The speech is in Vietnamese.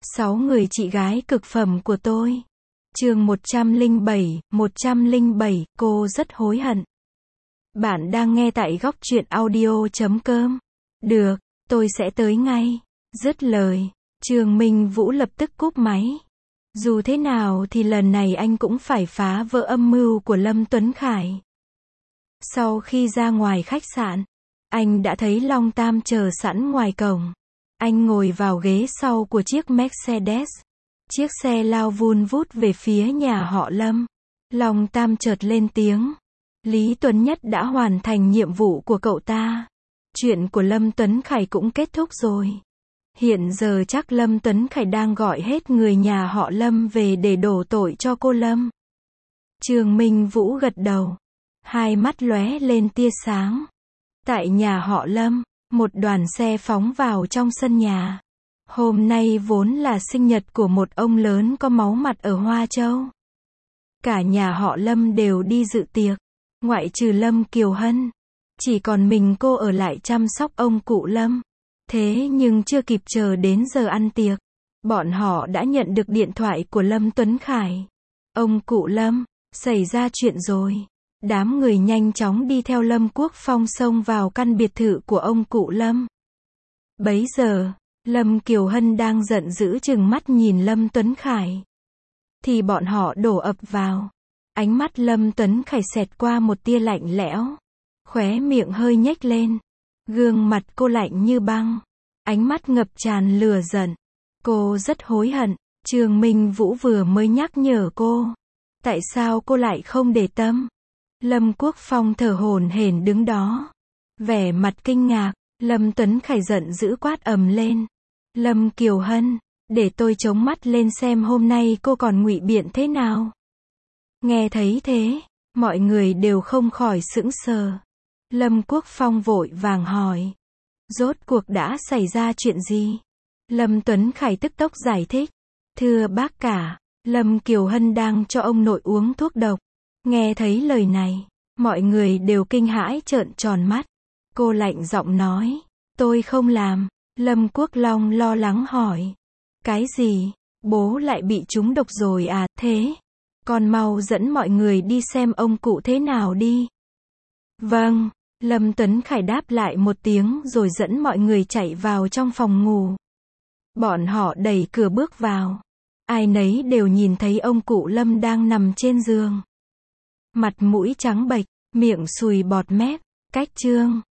6 người chị gái cực phẩm của tôi. Chương 107, cô rất hối hận. Bạn đang nghe tại góc truyện audio.com. Được, tôi sẽ tới ngay. Dứt lời, Trương Minh Vũ lập tức cúp máy. Dù thế nào thì lần này anh cũng phải phá vỡ âm mưu của Lâm Tuấn Khải. Sau khi ra ngoài khách sạn, anh đã thấy Long Tam chờ sẵn ngoài cổng. Anh ngồi vào ghế sau của chiếc Mercedes. Chiếc xe lao vun vút về phía nhà họ Lâm. Long Tam chợt lên tiếng. Lý Tuấn Nhất đã hoàn thành nhiệm vụ của cậu ta. Chuyện của Lâm Tuấn Khải cũng kết thúc rồi. Hiện giờ chắc Lâm Tuấn Khải đang gọi hết người nhà họ Lâm về để đổ tội cho cô Lâm. Trương Minh Vũ gật đầu. Hai mắt lóe lên tia sáng. Tại nhà họ Lâm, một đoàn xe phóng vào trong sân nhà. Hôm nay vốn là sinh nhật của một ông lớn có máu mặt ở Hoa Châu. Cả nhà họ Lâm đều đi dự tiệc, ngoại trừ Lâm Kiều Hân. Chỉ còn mình cô ở lại chăm sóc ông cụ Lâm. Thế nhưng chưa kịp chờ đến giờ ăn tiệc, bọn họ đã nhận được điện thoại của Lâm Tuấn Khải. Ông cụ Lâm, xảy ra chuyện rồi. Đám người nhanh chóng đi theo Lâm Quốc Phong xông vào căn biệt thự của ông cụ Lâm. Bấy giờ, Lâm Kiều Hân đang giận dữ trừng mắt nhìn Lâm Tuấn Khải. Thì bọn họ đổ ập vào. Ánh mắt Lâm Tuấn Khải xẹt qua một tia lạnh lẽo. Khóe miệng hơi nhếch lên. Gương mặt cô lạnh như băng. Ánh mắt ngập tràn lửa giận. Cô rất hối hận. Trương Minh Vũ vừa mới nhắc nhở cô. Tại sao cô lại không để tâm? Lâm Quốc Phong thở hổn hển đứng đó. Vẻ mặt kinh ngạc. Lâm Tuấn Khải giận dữ quát ầm lên. Lâm Kiều Hân, để tôi chống mắt lên xem hôm nay cô còn ngụy biện thế nào. Nghe thấy thế, mọi người đều không khỏi sững sờ. Lâm Quốc Phong vội vàng hỏi. Rốt cuộc đã xảy ra chuyện gì? Lâm Tuấn Khải tức tốc giải thích. Thưa bác cả, Lâm Kiều Hân đang cho ông nội uống thuốc độc. Nghe thấy lời này, mọi người đều kinh hãi trợn tròn mắt. Cô lạnh giọng nói. Tôi không làm. Lâm Quốc Long lo lắng hỏi. Cái gì? Bố lại bị trúng độc rồi à? Thế, con mau dẫn mọi người đi xem ông cụ thế nào đi. Vâng, Lâm Tuấn Khải đáp lại một tiếng rồi dẫn mọi người chạy vào trong phòng ngủ. Bọn họ đẩy cửa bước vào. Ai nấy đều nhìn thấy ông cụ Lâm đang nằm trên giường. Mặt mũi trắng bệch, miệng sùi bọt mép, cách chương.